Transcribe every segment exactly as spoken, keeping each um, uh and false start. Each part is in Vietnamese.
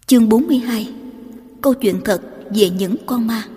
Chương bốn mươi hai. Câu chuyện thật về những con ma.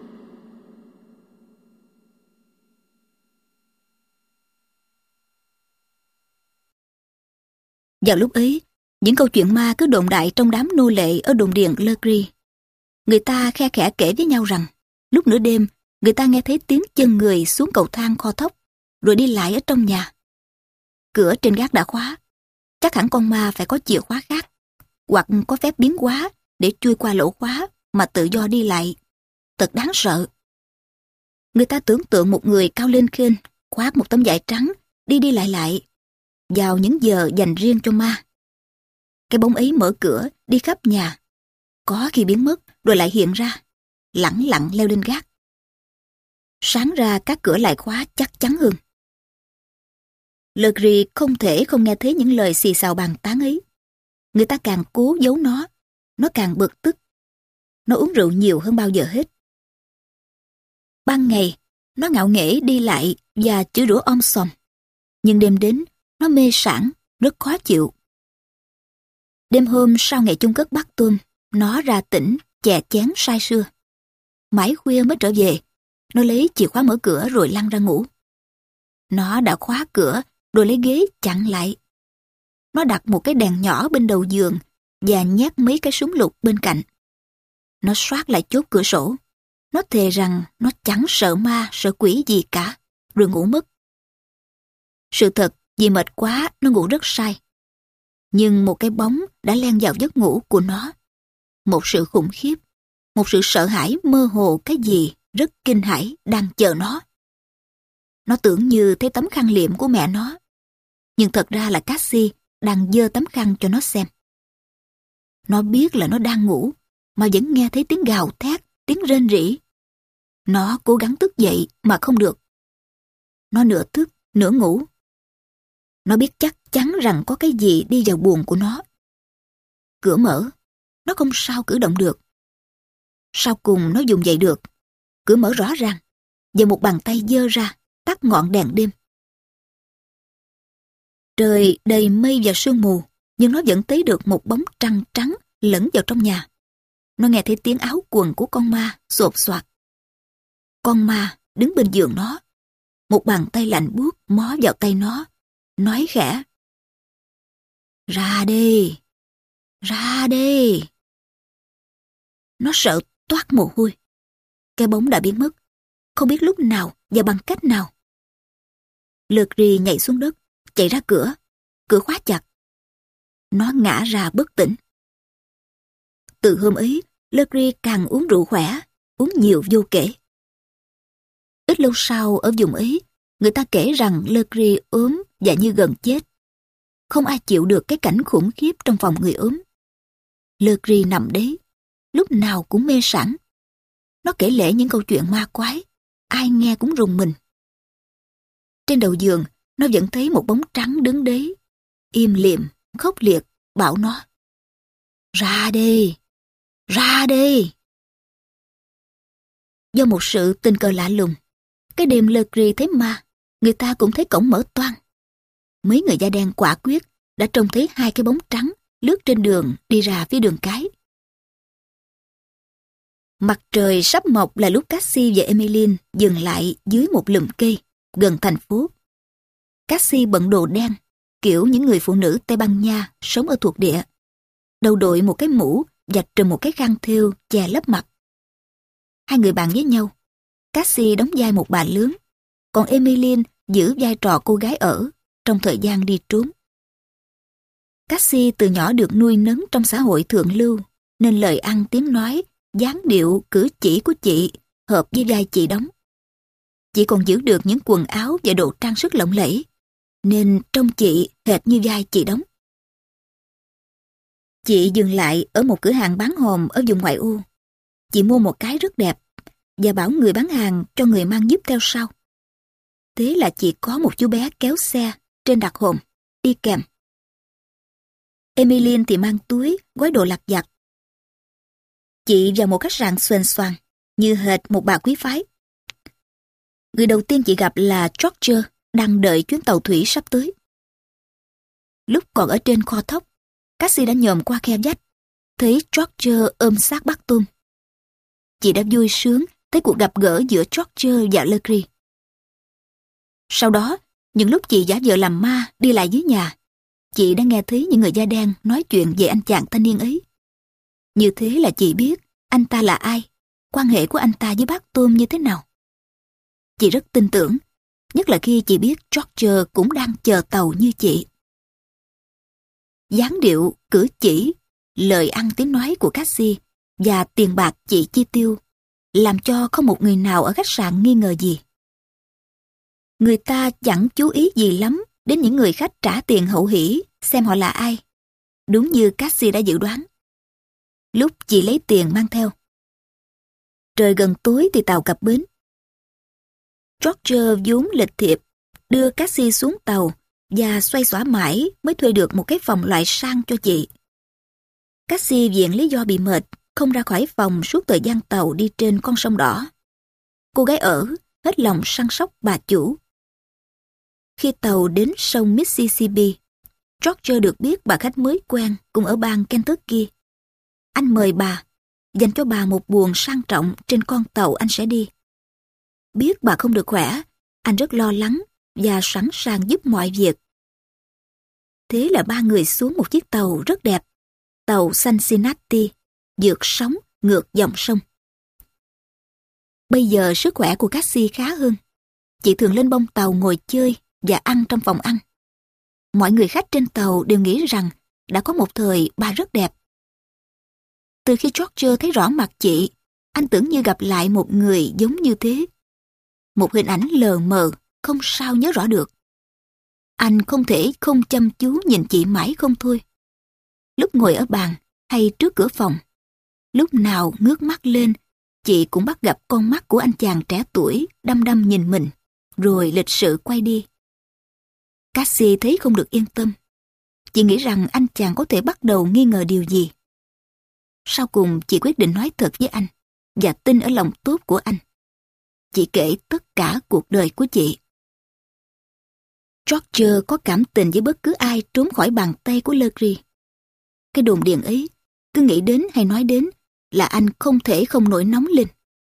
Vào lúc ấy, những câu chuyện ma cứ đồn đại trong đám nô lệ ở đồn điện Legree. Người ta khe khẽ kể với nhau rằng, lúc nửa đêm, người ta nghe thấy tiếng chân người xuống cầu thang kho thóc, rồi đi lại ở trong nhà. Cửa trên gác đã khóa, chắc hẳn con ma phải có chìa khóa khác, hoặc có phép biến hóa để chui qua lỗ khóa mà tự do đi lại. Thật đáng sợ. Người ta tưởng tượng một người cao lên khênh, khoác một tấm vải trắng, đi đi lại lại, vào những giờ dành riêng cho ma. Cái bóng ấy mở cửa, đi khắp nhà, có khi biến mất rồi lại hiện ra, lẳng lặng leo lên gác. Sáng ra các cửa lại khóa chắc chắn hơn. Legree không thể không nghe thấy những lời xì xào bàn tán ấy. Người ta càng cố giấu nó, nó càng bực tức. Nó uống rượu nhiều hơn bao giờ hết. Ban ngày, nó ngạo nghễ đi lại và chửi rủa om sòm. Nhưng đêm đến, nó mê sảng, rất khó chịu. Đêm hôm sau ngày chung cất bát tôm, nó ra tỉnh, chè chén say sưa. Mãi khuya mới trở về, nó lấy chìa khóa mở cửa rồi lăn ra ngủ. Nó đã khóa cửa rồi lấy ghế chặn lại. Nó đặt một cái đèn nhỏ bên đầu giường và nhét mấy cái súng lục bên cạnh. Nó soát lại chốt cửa sổ. Nó thề rằng nó chẳng sợ ma, sợ quỷ gì cả, rồi ngủ mất. Sự thật, vì mệt quá, nó ngủ rất say. Nhưng một cái bóng đã len vào giấc ngủ của nó. Một sự khủng khiếp, một sự sợ hãi mơ hồ cái gì rất kinh hãi đang chờ nó. Nó tưởng như thấy tấm khăn liệm của mẹ nó. Nhưng thật ra là Cassie đang giơ tấm khăn cho nó xem. Nó biết là nó đang ngủ, mà vẫn nghe thấy tiếng gào thét, tiếng rên rỉ. Nó cố gắng thức dậy mà không được. Nó nửa thức, nửa ngủ. Nó biết chắc chắn rằng có cái gì đi vào buồng của nó. Cửa mở, nó không sao cử động được. Sau cùng nó dùng dậy được. Cửa mở rõ ràng, và một bàn tay giơ ra, tắt ngọn đèn đêm. Trời đầy mây và sương mù, nhưng nó vẫn thấy được một bóng trăng trắng lẫn vào trong nhà. Nó nghe thấy tiếng áo quần của con ma xộp xoạc. Con ma đứng bên giường nó. Một bàn tay lạnh buốt mó vào tay nó, nói khẽ: "Ra đi, ra đi." Nó sợ toát mồ hôi. Cái bóng đã biến mất, không biết lúc nào và bằng cách nào. Legree nhảy xuống đất, chạy ra cửa. Cửa khóa chặt. Nó ngã ra bất tỉnh. Từ hôm ấy, Legree càng uống rượu khỏe, uống nhiều vô kể. Ít lâu sau ở vùng ấy, người ta kể rằng Legree ốm và như gần chết. Không ai chịu được cái cảnh khủng khiếp trong phòng người ốm. Legree nằm đấy, lúc nào cũng mê sảng. Nó kể lể những câu chuyện ma quái, ai nghe cũng rùng mình. Trên đầu giường, nó vẫn thấy một bóng trắng đứng đấy, im lìm, khốc liệt, bảo nó: "Ra đi, ra đi." Do một sự tình cờ lạ lùng, cái đêm Legree thấy ma, người ta cũng thấy cổng mở toang. Mấy người da đen quả quyết đã trông thấy hai cái bóng trắng lướt trên đường đi ra phía đường cái. Mặt trời sắp mọc là lúc Cassie và Emmeline dừng lại dưới một lùm cây gần thành phố. Cassie bận đồ đen, kiểu những người phụ nữ Tây Ban Nha sống ở thuộc địa. Đầu đội một cái mũ và trùm một cái khăn thêu che lấp mặt. Hai người bạn với nhau. Cassie đóng vai một bà lớn, còn Emmeline giữ vai trò cô gái ở trong thời gian đi trốn. Cassie từ nhỏ được nuôi nấng trong xã hội thượng lưu, nên lời ăn tiếng nói, dáng điệu, cử chỉ của chị hợp với vai chị đóng. Chị còn giữ được những quần áo và đồ trang sức lộng lẫy, nên trông chị hệt như vai chị đóng. Chị dừng lại ở một cửa hàng bán hòm ở vùng ngoại ô. Chị mua một cái rất đẹp và bảo người bán hàng cho người mang giúp theo sau. Thế là chị có một chú bé kéo xe trên đặt hòm, đi kèm. Emmeline thì mang túi, gói đồ lặt vặt. Chị vào một khách sạn xoèn xoàng, như hệt một bà quý phái. Người đầu tiên chị gặp là George, đang đợi chuyến tàu thủy sắp tới. Lúc còn ở trên kho thóc, Cassie đã nhòm qua khe vách. thấy George ôm xác bác Tom. Chị đã vui sướng thấy cuộc gặp gỡ giữa George và Legree. Sau đó, những lúc chị giả vờ làm ma đi lại dưới nhà, chị đã nghe thấy những người da đen nói chuyện về anh chàng thanh niên ấy. Như thế là chị biết anh ta là ai, quan hệ của anh ta với bác Tom như thế nào. Chị rất tin tưởng, nhất là khi chị biết George cũng đang chờ tàu như chị. Dáng điệu, cử chỉ, lời ăn tiếng nói của Cassie và tiền bạc chị chi tiêu làm cho không một người nào ở khách sạn nghi ngờ gì. Người ta chẳng chú ý gì lắm đến những người khách trả tiền hậu hỷ xem họ là ai, đúng như Cassie đã dự đoán. Lúc chị lấy tiền mang theo, trời gần tối thì tàu cập bến. George vốn lịch thiệp đưa Cassie xuống tàu và xoay xỏa mãi mới thuê được một cái phòng loại sang cho chị. Cassie viện lý do bị mệt, không ra khỏi phòng suốt thời gian tàu đi trên con sông đỏ. Cô gái ở hết lòng săn sóc bà chủ. Khi tàu đến sông Mississippi, George được biết bà khách mới quen cũng ở bang Kentucky. Anh mời bà, dành cho bà một buồng sang trọng trên con tàu anh sẽ đi. Biết bà không được khỏe, anh rất lo lắng và sẵn sàng giúp mọi việc. Thế là ba người xuống một chiếc tàu rất đẹp, tàu Cincinnati, vượt sóng ngược dòng sông. Bây giờ sức khỏe của Cassie khá hơn. Chị thường lên bông tàu ngồi chơi và ăn trong phòng ăn. Mọi người khách trên tàu đều nghĩ rằng đã có một thời bà rất đẹp. Từ khi George thấy rõ mặt chị, anh tưởng như gặp lại một người giống như thế. Một hình ảnh lờ mờ, không sao nhớ rõ được. Anh không thể không chăm chú nhìn chị mãi không thôi. Lúc ngồi ở bàn hay trước cửa phòng, lúc nào ngước mắt lên, chị cũng bắt gặp con mắt của anh chàng trẻ tuổi đăm đăm nhìn mình, rồi lịch sự quay đi. Cassie thấy không được yên tâm. Chị nghĩ rằng anh chàng có thể bắt đầu nghi ngờ điều gì. Sau cùng chị quyết định nói thật với anh và tin ở lòng tốt của anh. Chị kể tất cả cuộc đời của chị. George có cảm tình với bất cứ ai trốn khỏi bàn tay của Legree. Cái đồn điền ấy, cứ nghĩ đến hay nói đến là anh không thể không nổi nóng lên.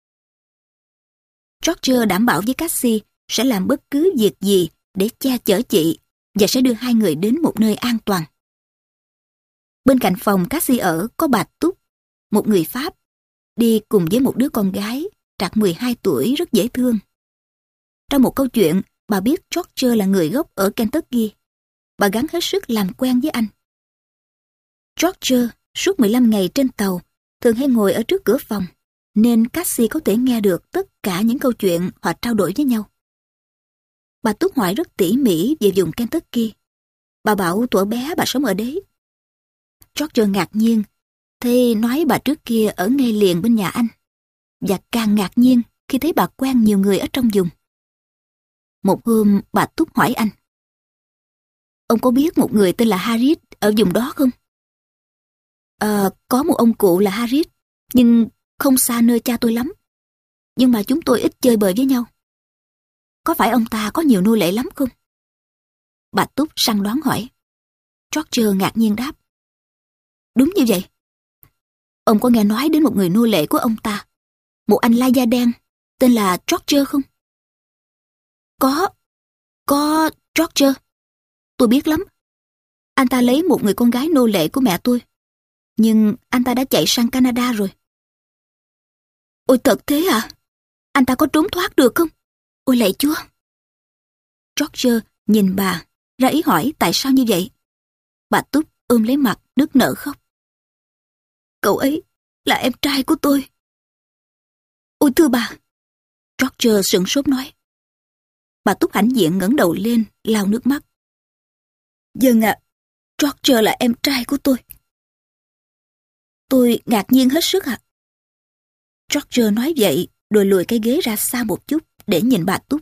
George đảm bảo với Cassie sẽ làm bất cứ việc gì để che chở chị và sẽ đưa hai người đến một nơi an toàn. Bên cạnh phòng Cassie ở có bà Túc, một người Pháp, đi cùng với một đứa con gái trạc mười hai tuổi rất dễ thương. Trong một câu chuyện, bà biết George là người gốc ở Kentucky. Bà gắng hết sức làm quen với anh. George suốt mười lăm ngày trên tàu thường hay ngồi ở trước cửa phòng, nên Cassie có thể nghe được tất cả những câu chuyện họ trao đổi với nhau. Bà Túc hỏi rất tỉ mỉ về vùng Kentucky. Bà bảo thuở bé bà sống ở đấy. George ngạc nhiên, thế nói bà trước kia ở ngay liền bên nhà anh. Và càng ngạc nhiên khi thấy bà quen nhiều người ở trong vùng. Một hôm bà Túc hỏi anh, ông có biết một người tên là Harris ở vùng đó không? Ờ, có một ông cụ là Harris, nhưng không xa nơi cha tôi lắm. Nhưng mà chúng tôi ít chơi bời với nhau. Có phải ông ta có nhiều nô lệ lắm không? Bà Túc săn đoán hỏi. George ngạc nhiên đáp, đúng như vậy. Ông có nghe nói đến một người nô lệ của ông ta, một anh lai da đen tên là George không? Có, có George. Tôi biết lắm. Anh ta lấy một người con gái nô lệ của mẹ tôi. Nhưng anh ta đã chạy sang Canada rồi. Ôi thật thế à? Anh ta có trốn thoát được không? Ôi lạy Chúa. George nhìn bà, ra ý hỏi tại sao như vậy. Bà Túc ôm lấy mặt nức nở khóc. Cậu ấy là em trai của tôi. Ôi thưa bà. George sửng sốt nói. Bà Túc hãnh diện ngẩng đầu lên, lau nước mắt. Vâng ạ, à, George là em trai của tôi. Tôi ngạc nhiên hết sức ạ. À. George nói vậy, rồi lùi cái ghế ra xa một chút để nhìn bà Túc.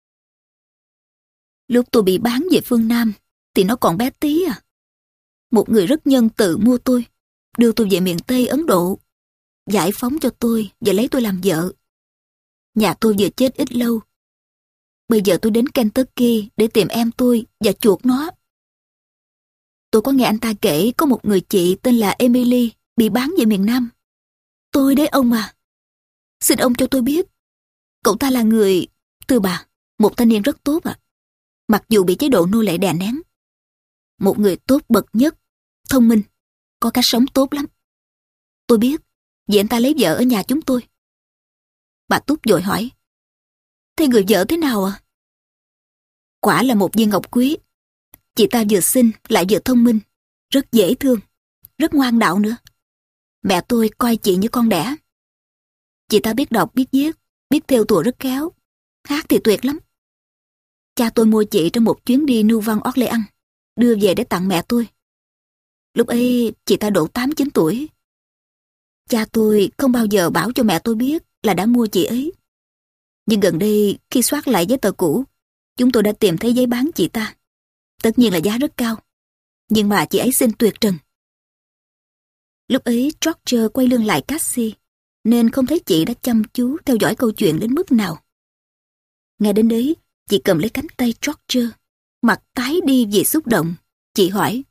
Lúc tôi bị bán về phương Nam, thì nó còn bé tí à. Một người rất nhân từ mua tôi, đưa tôi về miền Tây Ấn Độ, giải phóng cho tôi và lấy tôi làm vợ. Nhà tôi vừa chết ít lâu. Bây giờ tôi đến Kentucky để tìm em tôi và chuộc nó. Tôi có nghe anh ta kể có một người chị tên là Emily bị bán về miền Nam. Tôi đấy ông à. Xin ông cho tôi biết. Cậu ta là người... Thưa bà, một thanh niên rất tốt ạ. Mặc dù bị chế độ nô lệ đè nén. Một người tốt bậc nhất, thông minh, có cách sống tốt lắm. Tôi biết, vì anh ta lấy vợ ở nhà chúng tôi. Bà Túc vội hỏi. Thế người vợ thế nào ạ? Quả là một viên ngọc quý. Chị ta vừa xinh lại vừa thông minh, rất dễ thương, rất ngoan đạo nữa. Mẹ tôi coi chị như con đẻ. Chị ta biết đọc, biết viết, biết thêu thùa rất khéo. Hát thì tuyệt lắm. Cha tôi mua chị trong một chuyến đi Nouvelle-Orléans, đưa về để tặng mẹ tôi. Lúc ấy chị ta độ tám chín tuổi. Cha tôi không bao giờ bảo cho mẹ tôi biết là đã mua chị ấy. Nhưng gần đây khi soát lại giấy tờ cũ, chúng tôi đã tìm thấy giấy bán chị ta. Tất nhiên là giá rất cao, nhưng mà chị ấy xinh tuyệt trần. Lúc ấy George quay lưng lại Cassie, nên không thấy chị đã chăm chú theo dõi câu chuyện đến mức nào. Nghe đến đấy, chị cầm lấy cánh tay George, mặt tái đi vì xúc động. Chị hỏi.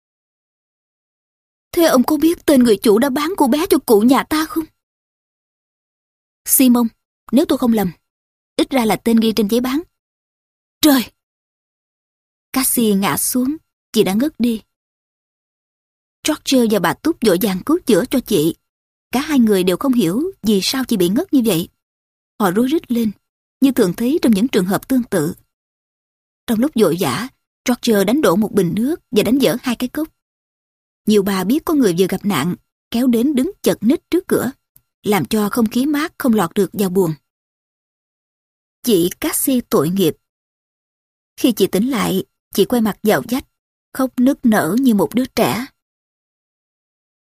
Thế ông có biết tên người chủ đã bán cô bé cho cụ nhà ta không? Simon, nếu tôi không lầm, ít ra là tên ghi trên giấy bán. Trời! Cassie ngã xuống, chị đã ngất đi. George và bà Túc vội vàng cứu chữa cho chị. Cả hai người đều không hiểu vì sao chị bị ngất như vậy. Họ rối rít lên, như thường thấy trong những trường hợp tương tự. Trong lúc vội vã, George đánh đổ một bình nước và đánh vỡ hai cái cốc. Nhiều bà biết có người vừa gặp nạn, kéo đến đứng chật ních trước cửa, làm cho không khí mát không lọt được vào buồng. Chị Cassie tội nghiệp. Khi chị tỉnh lại, chị quay mặt vào vách, khóc nức nở như một đứa trẻ.